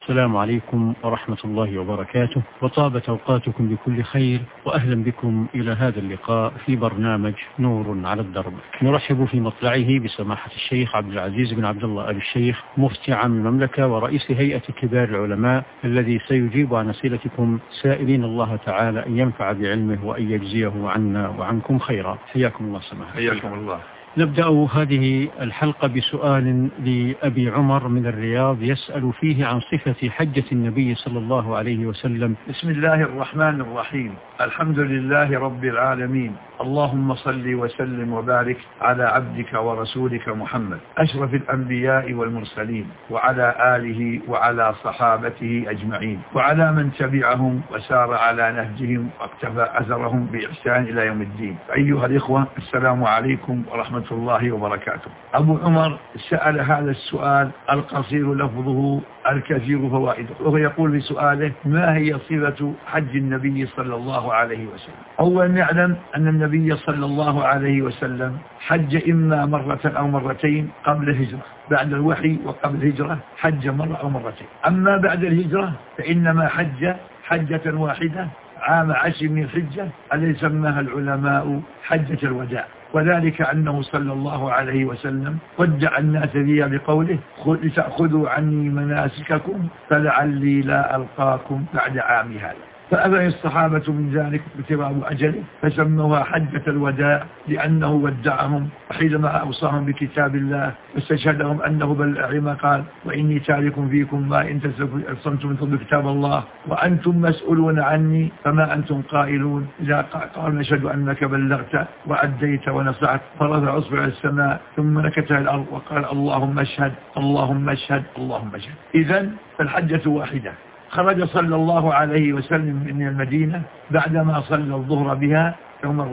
السلام عليكم ورحمة الله وبركاته، وطابت أوقاتكم بكل خير، وأهلا بكم إلى هذا اللقاء في برنامج نور على الدرب. نرحب في مطلعه بسماحة الشيخ عبد العزيز بن عبد الله آل الشيخ مفتي عام المملكة ورئيس هيئة كبار العلماء، الذي سيجيب عن أسئلتكم سائلين الله تعالى أن ينفع بعلمه وأن يجزيه عنا وعنكم خيرا. حياكم الله سماحة. حياكم الله. نبدأ هذه الحلقة بسؤال لأبي عمر من الرياض يسأل فيه عن صفة حجة النبي صلى الله عليه وسلم. بسم الله الرحمن الرحيم. الحمد لله رب العالمين، اللهم صل وسلم وبارك على عبدك ورسولك محمد أشرف الأنبياء والمرسلين، وعلى آله وعلى صحابته أجمعين، وعلى من تبعهم وسار على نهجهم واقتفى أثرهم بإحسان إلى يوم الدين. أيها الإخوة، السلام عليكم ورحمة الله وبركاته. أبو عمر سأل هذا السؤال القصير لفظه الكثير فوائده، وهو يقول في سؤاله: ما هي صفة حج النبي صلى الله عليه وسلم؟ أولا نعلم أن النبي صلى الله عليه وسلم حج إما مرة أو مرتين قبل الهجرة، بعد الوحي وقبل الهجرة حج مرة أو مرتين. أما بعد الهجرة فإنما حج حجة واحدة عام 10 من الحجة الذي سماها العلماء حجة الوداع، وذلك أنه صلى الله عليه وسلم ودع الناس فيها بقوله: لتأخذوا عني مناسككم فلعلي لا ألقاكم بعد عام هذا. فأبى الصحابة من ذلك ابتغاء أجله فسموها حجة الوداع، لأنه ودعهم حينما أوصاهم بكتاب الله واستشهدهم أنه بلغ ما قال: وإني تارك فيكم ما إن تستمتم من كتاب الله وأنتم مسؤولون عني فما أنتم قائلون. إذا قال: نشهد أنك بلغت وأديت ونصحت، فرفع أصبع السماء ثم نكتها الأرض وقال: اللهم اشهد اللهم اشهد اللهم اشهد. إذن فالحجة واحدة. خرج صلى الله عليه وسلم من المدينة بعدما صلى الظهر بها يوم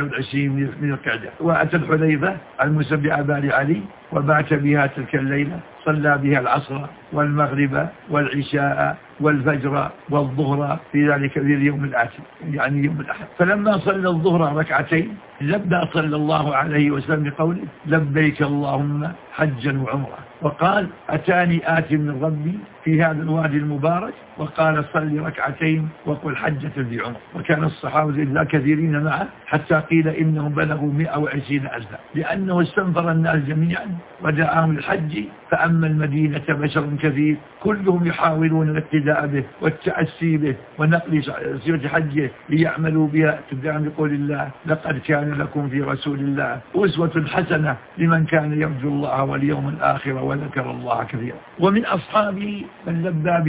24 من القعدة، وأتى الحليفة المسمى بآبار علي وبعت بها تلك الليلة، صلى بها العصر والمغرب والعشاء والفجر والظهر في ذلك في اليوم الآتي، يعني يوم الأحد. فلما صلى الظهر ركعتين لبى صلى الله عليه وسلم بقوله: لبيك اللهم حجا وعمرة، وقال: أتاني آت من ربي في هذا الوادي المبارك، وقال: صل ركعتين وقل حجة ذي عمر. وكان الصحابة لا كثيرين معه حتى قيل إنهم بلغوا 120,000، لأنه استنفر الناس جميعا ودعاهم للحج. فأما المدينة بشر كثير كلهم يحاولون الاقتداء به والتأسي به ونقل سيرة حجه ليعملوا بها ابتداء بقول الله: لقد كان لكم في رسول الله أسوة حسنة لمن كان يرجو الله واليوم الآخر وذكر الله كثيرا. ومن أصحابه من لبى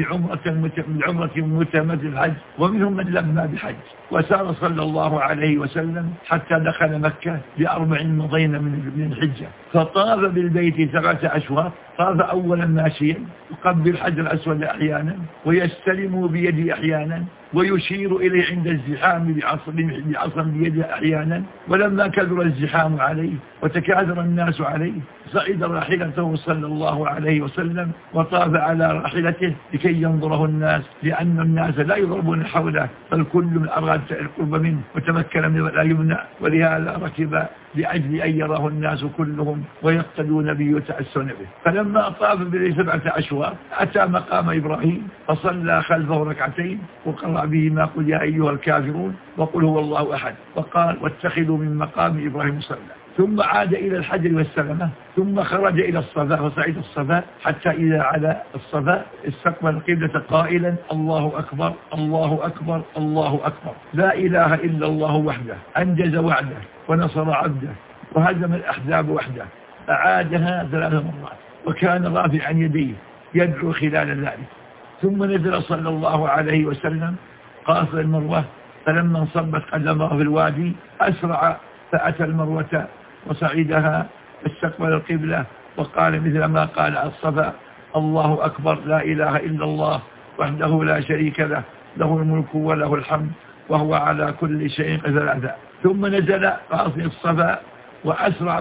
بعمرة متمثل الحج، ومنهم من لبى بحج. وسار صلى الله عليه وسلم حتى دخل مكة ب4 مضين من الحجة، فطاف بالبيت 7 أشواط. طاف أولا ماشيا يقبل الحجر الأسود أحيانا ويستلم بيده أحيانا ويشير إليه عند الزحام بعصا بيده أحيانا. ولما كثر الزحام عليه وتكاثر الناس عليه صعد راحلته صلى الله عليه وسلم وطاف على راحلته لكي ينظره الناس، لأن الناس لا يضربون حوله، فالكل من أراد القرب منه وتمكن من لا يمنع، ولهذا ركب لأجل أن يراه الناس كلهم ويقتدون به ويتأسون به. فلما طاف ب7 أشواط أتى مقام إبراهيم فصلى خلفه ركعتين وقرأ به ما قل يا أيها الكافرون وقل هو الله أحد، وقال: واتخذوا من مقام إبراهيم صلى. ثم عاد إلى الحجر والسلمة، ثم خرج إلى الصفا وصعد الصفا حتى إذا على الصفا استقبل القبلة قائلا: الله أكبر الله أكبر الله أكبر، لا إله إلا الله وحده أنجز وعده ونصر عبده وهزم الأحزاب وحده. أعادها 3 مرات، وكان رافعا يديه يدعو خلال ذلك. ثم نزل صلى الله عليه وسلم قاصر المروة، فلما انصبت قدمه في الوادي أسرع فأتى المروة وصعدها فاستقبل القبلة وقال مثل ما قال على الصفا: الله أكبر لا إله إلا الله وحده لا شريك له، له الملك وله الحمد وهو على كل شيء قدير. ثم نزل قاصر الصفا وأسرع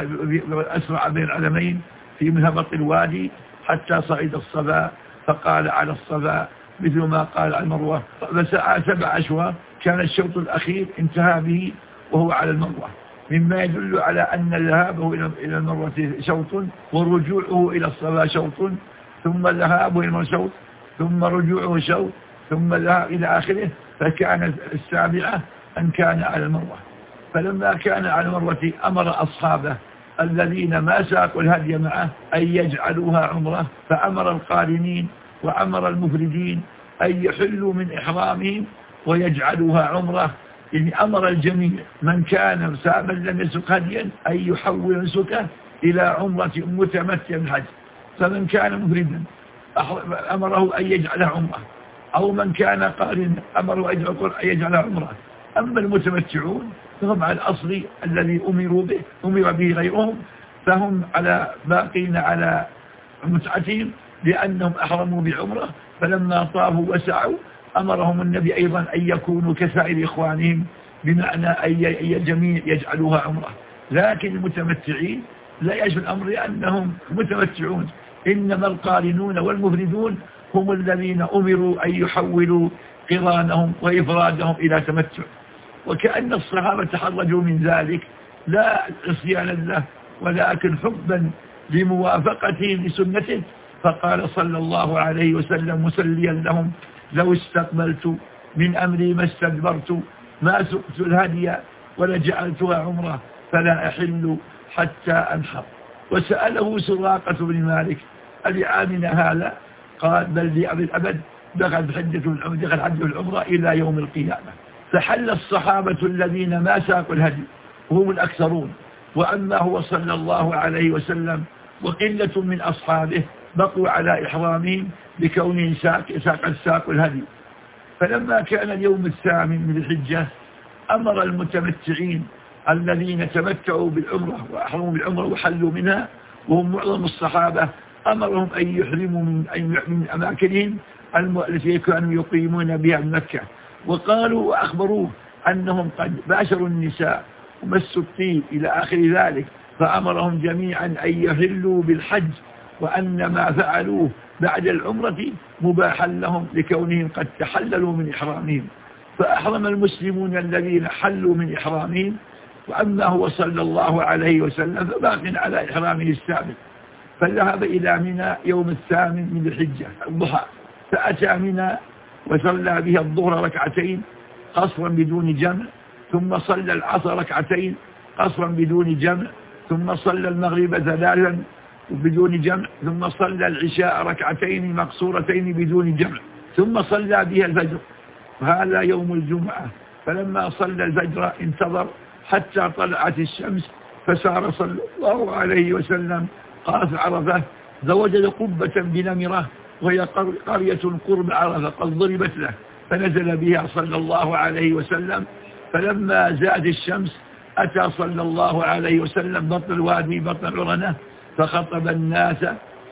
بين العلمين في منهبط الوادي حتى صعد الصفا، فقال على الصفا مثل ما قال على المروة، فسعى 7 أشواط. كان الشوط الأخير انتهى به وهو على المروة، مما يدل على أن ذهابه إلى المروة شوط ورجوعه إلى الصفا شوط، ثم ذهابه إلى المروة شوط، ثم رجوعه شوط، ثم ذهب إلى آخره. فكان السابعة أن كان على المروة. فلما كان على المروة أمر أصحابه الذين ما ساقوا الهدي معه أن يجعلوها عمرة، فأمر القارنين وأمر المفردين أن يحلوا من إحرامهم ويجعلوها عمرة. يعني أمر الجميع من كان سابا لم يسق هديا أن يحول نسكه إلى عمرة متمتع بالحج. فمن كان مفردا أمره أن يجعلها عمرة، أو من كان قارنا أمره أن يجعلها عمرة. أما المتمتعون فهم على الأصل الذي أمر به غيرهم، فهم باقين على متعتهم لأنهم أحرموا بعمرة. فلما طافوا وسعوا أمرهم النبي أيضا أن يكونوا كسائر إخوانهم، بمعنى أن الجميع يجعلوها عمرة. لكن المتمتعين لا يجب الأمر لأنهم متمتعون، إنما القارنون والمفردون هم الذين أمروا أن يحولوا قرانهم وإفرادهم إلى تمتع. وكأن الصحابة تحرجوا من ذلك لا عصيانا له، ولكن حبا لموافقتهم لسنته. فقال صلى الله عليه وسلم مسليا لهم: لو استقبلت من أمري ما استدبرت، ما سقت الهدي ولا جعلتها عمرة، فلا أحل حتى أنحر. وسأله سراقة بن مالك: ألعامنا هذا؟ قال: بل لأبد الأبد، دخل حج العمرة إلى يوم القيامة. فحل الصحابة الذين ما ساقوا الهدي وهم الأكثرون، وأما هو صلى الله عليه وسلم وقلة من أصحابه بقوا على إحرامهم بكونهم ساقوا الهدي. فلما كان اليوم الثامن من الحجة أمر المتمتعين الذين تمتعوا بالعمرة وأحرموا بالعمرة وحلوا منها وهم معظم الصحابة، أمرهم أن يحرموا من أماكنهم التي كانوا يقيمون بها بمكة. وقالوا وأخبروه أنهم قد باشروا النساء ومسوا الطيب إلى آخر ذلك، فأمرهم جميعا أن يهلوا بالحج، وأن ما فعلوه بعد العمرة مباحا لهم لكونهم قد تحللوا من إحرامهم. فأحرم المسلمون الذين حلوا من إحرامهم، وأما هو صلى الله عليه وسلم فباق على إحرامه السابق. فذهب إلى منى يوم الثامن من الحجة الضحى، فأتى منى وصلى بها الظهر ركعتين قصرا بدون جمع، ثم صلى العصر ركعتين قصرا بدون جمع، ثم صلى المغرب ثلاثا بدون جمع، ثم صلى العشاء ركعتين مقصورتين بدون جمع، ثم صلى بها الفجر. وهذا يوم الجمعة. فلما صلى الفجر انتظر حتى طلعت الشمس، فسار صلى الله عليه وسلم قاف عرفة، فوجد قبة بنمرة وهي قرية قرب عرفة قد ضربت له، فنزل بها صلى الله عليه وسلم. فلما زاد الشمس أتى صلى الله عليه وسلم بطن الوادي بطن العرنة، فخطب الناس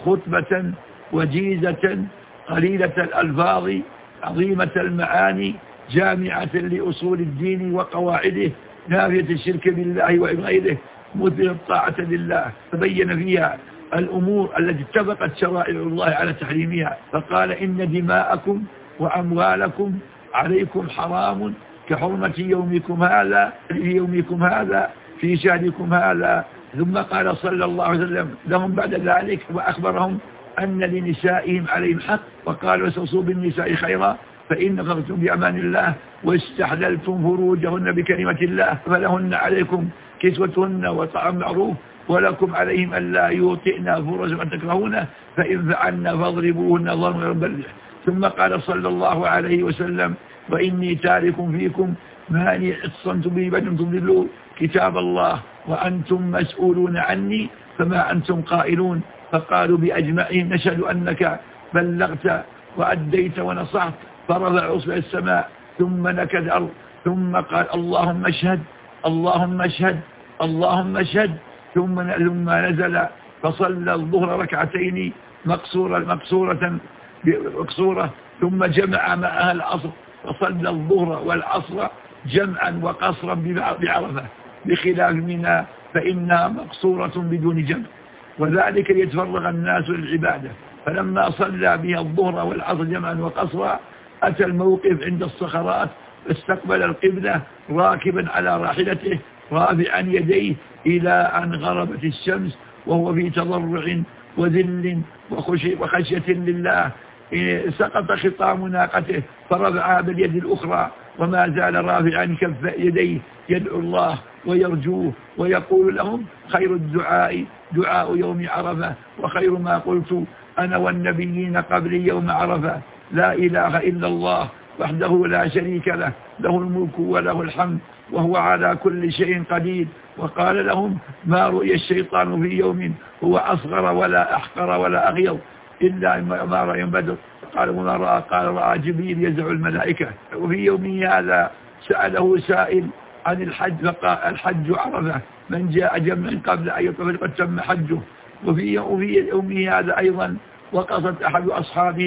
خطبة وجيزة قليلة الألفاظ عظيمة المعاني جامعة لأصول الدين وقواعده، نافية الشرك بالله وغيره، مثل الطاعة لله. فبين فيها الأمور التي اتفقت شرائع الله على تحريمها، فقال: إن دماءكم وأموالكم عليكم حرام كحرمة يومكم هذا في يومكم هذا في شهركم هذا. ثم قال صلى الله عليه وسلم لهم بعد ذلك وأخبرهم أن لنسائهم عليهم حق، وقال: واستوصوا بالنساء خيرا، فإن غفرتم بأمان الله واستحللتم فروجهن بكلمة الله فلهن عليكم كسوتهن وطعام معروف، ولكم عليهم ألا يوطئن فرج ما تكرهونه، فإن فعلن فاضربوهن ضربا غير مبرح. ثم قال صلى الله عليه وسلم: وإني تارك فيكم ما إن اعتصمتم به بدن تضلوا كتاب الله وأنتم مسؤولون عني فما أنتم قائلون. فقالوا بأجمعهم: نشهد أنك بلغت وأديت ونصحت. فرفع أصبع السماء ثم نكد الأرض، ثم قال: اللهم اشهد اللهم اشهد اللهم اشهد. ثم نزل فصلى الظهر ركعتين مقصورة، ثم جمع معها العصر، فصلى الظهر والعصر جمعا وقصرا بعرفة، بخلاف منها فإنها مقصورة بدون جمع، وذلك ليتفرغ الناس للعبادة. فلما صلى بها الظهر والعصر جمعا وقصرا أتى الموقف عند الصخرات، فاستقبل القبلة راكبا على راحلته رافعا يديه إلى أن غربت الشمس، وهو في تضرع وذل وخشية لله. سقط خطام ناقته فرفعها باليد الأخرى وما زال رافعا كف يديه يدعو الله ويرجوه ويقول لهم خير الدعاء دعاء يوم عرفة وخير ما قلت أنا والنبيين قبلي يوم عرفة لا إله إلا الله وحده لا شريك له له الملك وله الحمد وهو على كل شيء قدير. وقال لهم ما رؤي الشيطان في يوم هو أصغر ولا أحقر ولا أغيظ إلا ما رأي بدر. قال وما رأى؟ قال رأى جبريل يزع الملائكة. وفي يوم هذا سأله سائل عن الحج فقال الحج عرفة من جاء جمع قبل أن يطلق قد تم حجه. وفي يوم هذا أيضا وقصت أحد أصحابه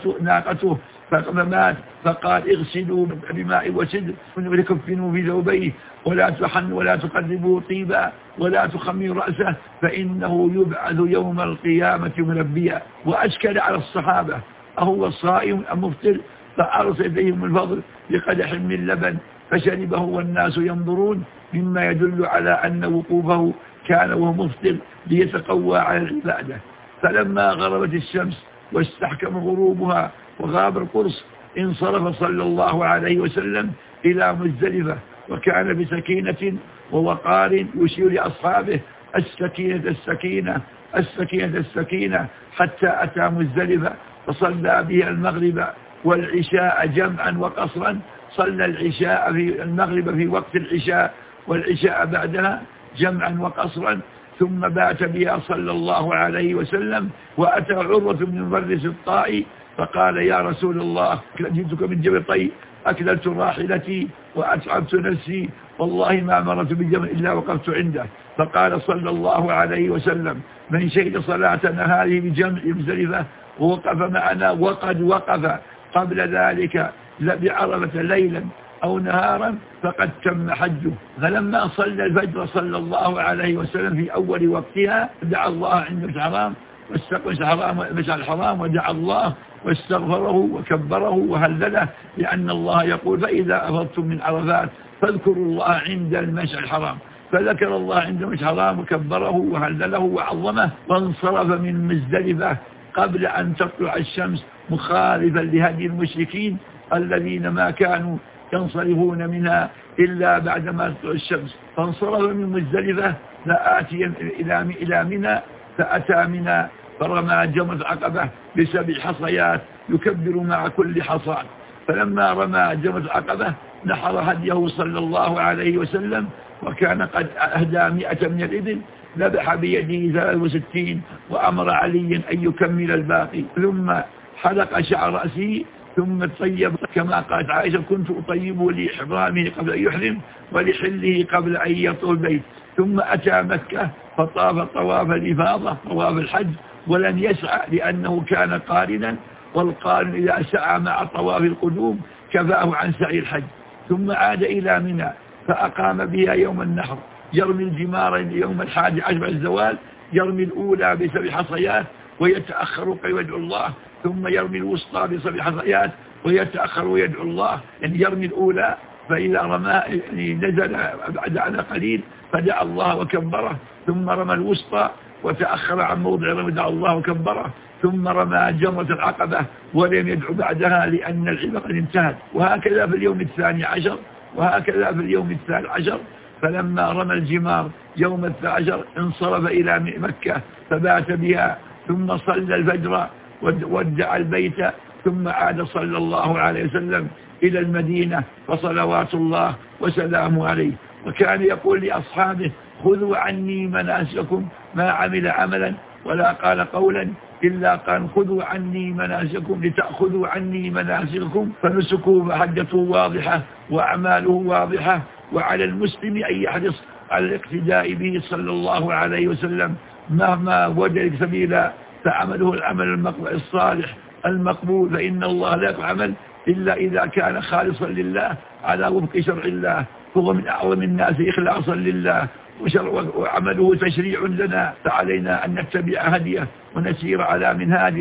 ناقته فمات فقال اغسلوا بماء وسدر وتكفنوا في ثوبيه ولا تحنوا ولا تقربوا طيبا ولا تخمروا رأسه فإنه يبعث يوم القيامة ملبيا. وأشكل على الصحابة أهو الصائم أم مفطر؟ فأرسل إليهم الفضل بقدح من لبن فشربه والناس ينظرون مما يدل على أن وقوفه كان وهو مفطر ليتقوى على العبادة. فلما غربت الشمس واستحكم غروبها وغاب القرص انصرف صلى الله عليه وسلم إلى مزدلفة وكان بسكينة ووقار يشير لأصحابه السكينة السكينة السكينة السكينة حتى أتى مزدلفة فصلى بها المغرب والعشاء جمعا وقصرا. صلى العشاء في المغرب في وقت العشاء والعشاء بعدها جمعا وقصرا ثم بات بها صلى الله عليه وسلم. وأتى عروة بن مبرس الطائي فقال يا رسول الله جئتك من جبل طي أكللت راحلتي وأتعبت نفسي والله ما مرت بجبل إلا وقفت عنده. فقال صلى الله عليه وسلم من شهد صلاتنا هذه بجمع مزدلفة ووقف معنا وقد وقف قبل ذلك بعرفة ليلا أو نهارا فقد تم حجه. فلما صلى الفجر صلى الله عليه وسلم في أول وقتها دعا الله عند الحرام واستقبل الحرام ودعا الله واستغفره وكبره وهلله لأن الله يقول فإذا أفضتم من عرفات فاذكروا الله عند المشعر الحرام. فذكر الله عند المشعر الحرام وكبره وهلله وعظمه وانصرف من مزدلفة قبل أن تطلع الشمس مخالفا لهدي المشركين الذين ما كانوا ينصرفون منها إلا بعدما تطلع الشمس. فانصرف من مزدلفة لآتيا إلى منى فأتى منى فرمى جمرة العقبة ب7 حصيات يكبر مع كل حصاد. فلما رمى جمرة العقبة نحر هديه صلى الله عليه وسلم وكان قد أهدى 100 من الإبل ذبح بيده 63 وأمر علي أن يكمل الباقي ثم حلق شعر رأسه ثم طيب كما قالت عائشة كنت أطيبه لإحرامه قبل أن يحرم ولحله قبل أن يطوف البيت. ثم أتى مكة فطاف طواف الإفاضة طواف الحج ولن يسعى لأنه كان قارنا والقارن إذا سعى مع طواف القدوم كفاه عن سعي الحج. ثم عاد إلى منى فأقام بها يوم النحر يرمي الجمار يوم 11 الزوال يرمي الأولى ب7 حصيات ويتأخر ويدعو الله ثم يرمي الوسطى ب7 حصيات ويتأخر ويدعو الله. يعني يرمي الأولى فإذا رمى يعني نزل بعد على قليل فدعا الله وكبره ثم رمى الوسطى وتأخر عن موضع رمى دعا الله وكبره ثم رمى جمرة العقبة ولم يدعو بعدها لأن العلم قد انتهت. وهكذا في اليوم 12 وهكذا في اليوم 13. فلما رمى الجمار يوم 12 انصرف إلى مكة فبات بها ثم صلى الفجر ودع البيت ثم عاد صلى الله عليه وسلم إلى المدينة فصلوات الله وسلامه عليه. وكان يقول لأصحابه خذوا عني مناسككم ما عمل عملا ولا قال قولا إلا قال خذوا عني مناسككم لتأخذوا عني مناسككم. فنسكوا فحجته واضحة وأعماله واضحة وعلى المسلم أن يحرص على الاقتداء به صلى الله عليه وسلم مهما وجد سبيلا فعمله العمل الصالح المقبول فإن الله لا يعمل إلا إذا كان خالصا لله على وفق شرع الله فهو من أعظم الناس إخلاصا لله وعمله تشريع لنا فعلينا أن نتبع هديه ونسير على منهاجه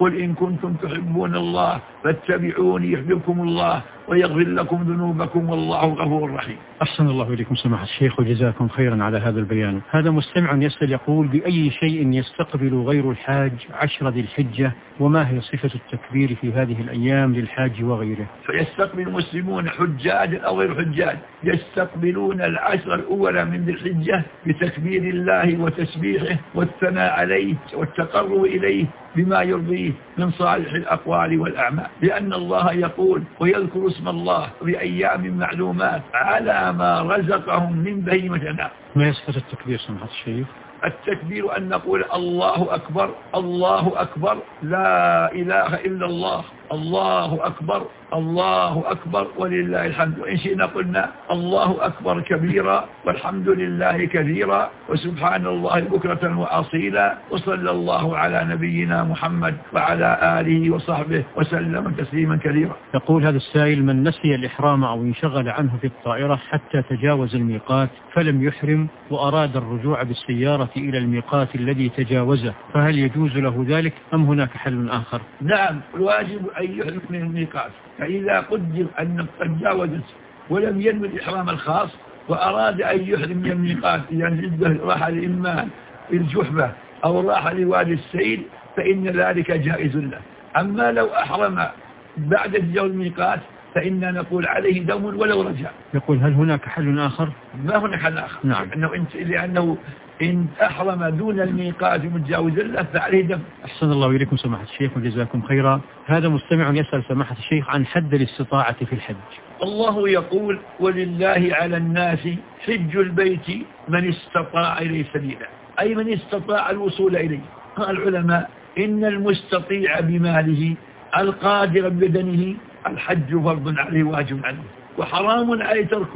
قل إن كنتم تحبون الله فاتبعوني يحببكم الله ويغفر لكم ذنوبكم والله غفور رحيم. أحسن الله إليكم سماحة الشيخ وجزاكم خيرا على هذا البيان. هذا مستمع يسأل يقول: بأي شيء يستقبل غير الحاج 10 ذي الحجة، وما هي صفة التكبير في هذه الأيام للحاج وغيره؟ فيستقبل المسلمون حجاج أو غير حجاج يستقبلون العشر الأولى من ذي الحجة بتكبير الله وتسبيحه والثناء عليه والتقرب إليه بما يرضيه من صالح الأقوال والأعمال، لأن الله يقول: ويذكر اسم الله بأيام معلومات على ما رزقهم من بهيمة الأنعام. ما هي صفة التكبير سماحة الشيخ؟ التكبير أن نقول الله أكبر الله أكبر لا إله إلا الله، الله أكبر الله أكبر ولله الحمد. وإن شئنا قلنا الله أكبر كبيرا والحمد لله كثيرا وسبحان الله بكرة وأصيلا، وصلى الله على نبينا محمد وعلى آله وصحبه وسلم تسليما كثيرا. يقول هذا السائل: من نسي الإحرام أو انشغل عنه في الطائرة حتى تجاوز الميقات فلم يحرم وأراد الرجوع بالسيارة إلى الميقات الذي تجاوزه، فهل يجوز له ذلك أم هناك حل آخر؟ نعم، الواجب أن يحرم من الميقات، فإذا قدر أن تجاوزت ولم ينوي الإحرام الخاص وأراد أن يحرم من الميقات، يعني راح لإما الجحبة أو راح لوادي السيل، فإن ذلك جائز له. أما لو أحرم بعد تجاوز الميقات فإننا نقول عليه دم ولو رجع. يقول: هل هناك حل آخر؟ ما هناك حل آخر. نعم. لأنه إن أحرم دون الميقات متجاوز له فعليه دم. أحسن الله إليكم سماحة الشيخ وجزاكم خيرا. هذا مستمع يسأل سماحة الشيخ عن حد الاستطاعة في الحج. الله يقول: ولله على الناس حج البيت من استطاع إليه سبيلا، أي من استطاع الوصول إليه. قال العلماء: إن المستطيع بماله القادر ببدنه الحج فرض عليه واجب عليه وحرام عليه تركه،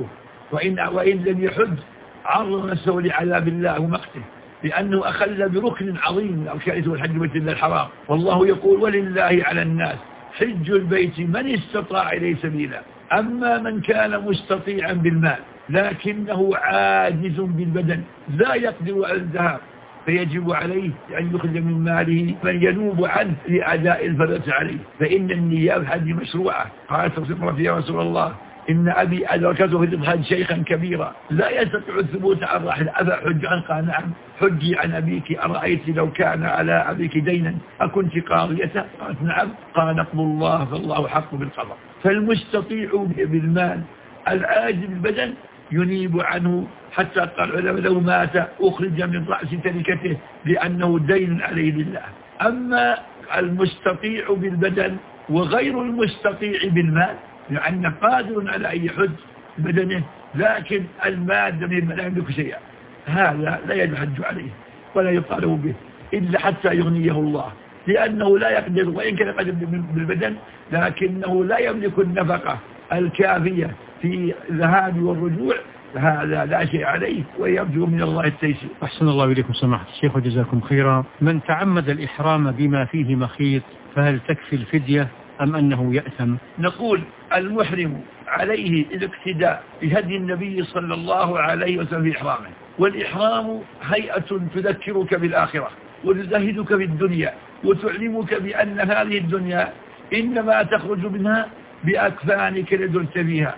وإن لم يحج عرض نفسه لعذاب الله ومقته، لأنه أخل بركن عظيم من أركانه الحج بيت الله الحرام. والله يقول: ولله على الناس حج البيت من استطاع إليه سبيلا. أما من كان مستطيعا بالمال لكنه عاجز بالبدن لا يقدر على الذهاب، فيجب عليه أن يخرج من ماله من ينوب عنه لأداء الفريضة عليه، فإن النيابة هذه مشروعة. قالت رسول يا رسول الله: إن أبي أدركته في الحج شيخا كبيرا لا يستطيع الثبوت عن راحل، أفحج عنه؟ قال: نعم، حجي عن أبيك، أرأيت لو كان على أبيك دينا أكنت قاضيته؟ قالت: نعم. قال: نقض الله فالله حق بالقضاء. فالمستطيع بالمال العاجز بالبدن ينيب عنه، حتى قال العلماء: لو مات أخرج من رأس تركته لأنه دين عليه لله. أما المستطيع بالبدن وغير المستطيع بالمال، لأنه قادر على أن يحج بدنه لكن المادة لا يملك شيئا، هذا لا يحج عليه ولا يطالب به إلا حتى يغنيه الله، لأنه لا يقدر، وإن كان قادر بالبدن لكنه لا يملك النفقة الكافية في الذهاب والرجوع، هذا لا شيء عليه ويرجو من الله التيسير. أحسن الله إليكم سماحة الشيخ وجزاكم خيرا. من تعمد الإحرام بما فيه مخيط فهل تكفي الفدية أم أنه يأثم؟ نقول: المحرم عليه الاقتداء بهدي النبي صلى الله عليه وسلم في إحرامه، والإحرام هيئة تذكرك بالآخرة وتزهدك في الدنيا وتعلمك بأن هذه الدنيا إنما تخرج منها بأكفانك لدرت فيها.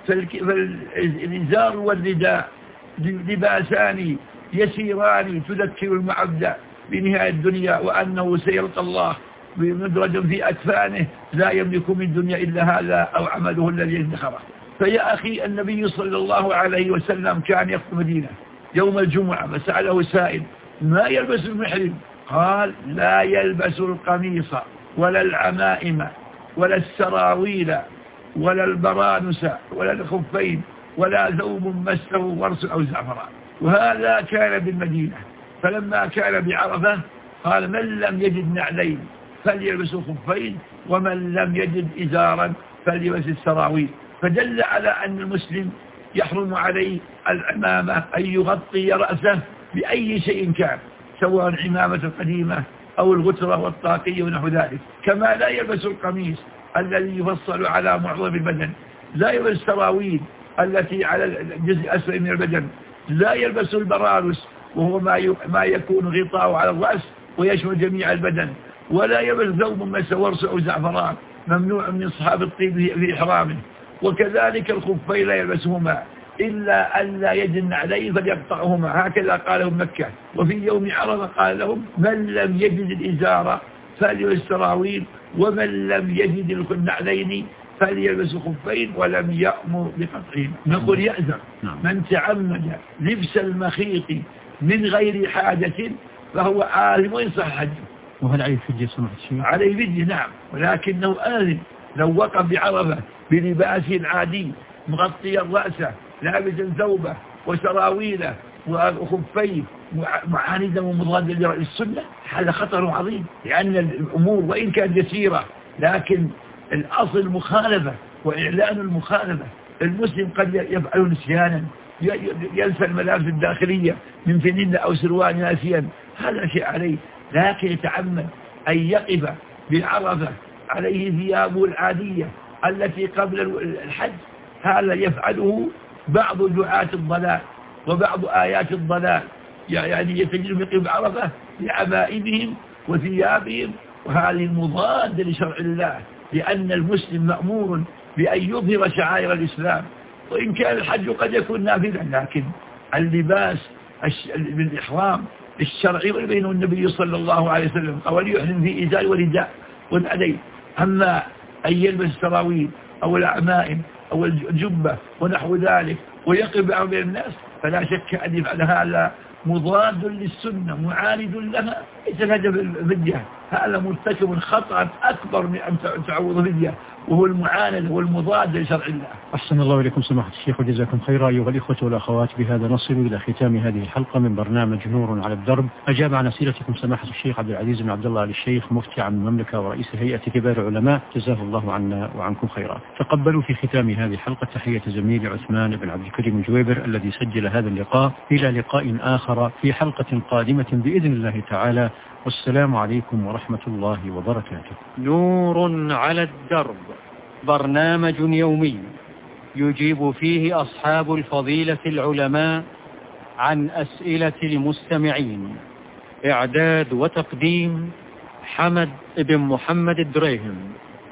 فالإزار والرداء لباسان يسيران تذكر المعبد بنهاية الدنيا وأنه سيلقى الله بمدرج في أكفانه لا يملك من الدنيا إلا هذا أو عمله الذي ادخره. فيا أخي، النبي صلى الله عليه وسلم كان يخطب مدينة يوم الجمعة، فسأله سائل: ما يلبس المحرم؟ قال: لا يلبس القميص ولا العمائم ولا السراويل ولا البرانس ولا الخفين ولا ثوب مسه ورس أو زعفران. وهذا كان بالمدينة. فلما كان بعرفة قال: من لم يجد نعلين فليلبس خفين ومن لم يجد إزارا فليلبس السراويل. فدل على أن المسلم يحرم عليه العمامة أن يغطي رأسه بأي شيء كان، سواء عمامة القديمة أو الغترة والطاقية ونحو ذلك. كما لا يلبس القميص الذي يفصل على معظم البدن، لا يلبس السراويل التي على الجزء الأسفل من البدن، لا يلبس البرانس وهو ما يكون غطاء على الرأس ويشمل جميع البدن، ولا يلبس ثوب مس ورس أو زعفران، ممنوع من إصحاب الطيب في إحرامه. وكذلك الخفين لا يلبسهما إلا أن لا يجن عليه فليقطعهما، هكذا قاله مكة. وفي يوم عرفة قال لهم من لم يجد الإزار فليلبس السراويل، ومن لم يجد النعلين فليلبس خفين، ولم يأمر بقطعهما. نقول يأذن من تعمد لبس المخيط من غير حاجة فهو آثم ويصح حجه. وهل عليه فدية سمعت شيء؟ عليه فدية نعم، ولكنه آثم لو وقف بعرفة بلباسه العادي مغطيا رأسه لابسا ثوبه وسراويله وخفيه معاندا ومضادا للسنة، هذا خطر عظيم. لأن الأمور وإن كانت يسيرة لكن الأصل مخالفة وإعلان المخالفة. المسلم قد يفعل نسيانا، ينسى الملابس الداخلية من فنين أو سروال ناسيا، هذا شيء عليه. لكن يتعمد أن يقف بعرفة عليه ثيابه العادية التي قبل الحج، هذا يفعله بعض دعاة الضلال وبعض آيات الضلال، يعني يتجلهم يقف بعرفة بعمائمهم وثيابهم، وهذه مضادة لشرع الله. لأن المسلم مأمور بأن يظهر شعائر الإسلام، وإن كان الحج قد يكون نافذا، لكن اللباس بالإحرام الشرعي وبينه النبي صلى الله عليه وسلم قال يحرم في إزار ورداء والأدين. أما أن يلبس السراويل أو العمائم أو الجبة ونحو ذلك ويقف بين الناس فلا شك أن يفعل هذا مضاد للسنة معاند لها، ليس الهدف الفدية، هذا مرتكب خطأ أكبر من أن تعوض فدية، وهو المعاند والمضاد لشرع الله. أحسن الله إليكم سماحة الشيخ وجزاكم خيرا. أيها الإخوة والأخوات، بهذا نصل إلى ختام هذه الحلقة من برنامج نور على الدرب. أجاب عن أسئلتكم سماحة الشيخ عبد العزيز بن عبد الله آل الشيخ مفتي عن المملكة ورئيس هيئة كبار العلماء، جزاه الله عنا وعنكم خيرا. تقبلوا في ختام هذه الحلقة تحية زميلي عثمان بن عبد الكريم الجويبر الذي سجل هذا اللقاء. إلى لقاء آخر في حلقة قادمة بإذن الله تعالى، والسلام عليكم ورحمة الله وبركاته. نور على الدرب، برنامج يومي يجيب فيه أصحاب الفضيلة العلماء عن أسئلة المستمعين. إعداد وتقديم حمد بن محمد الدريهم.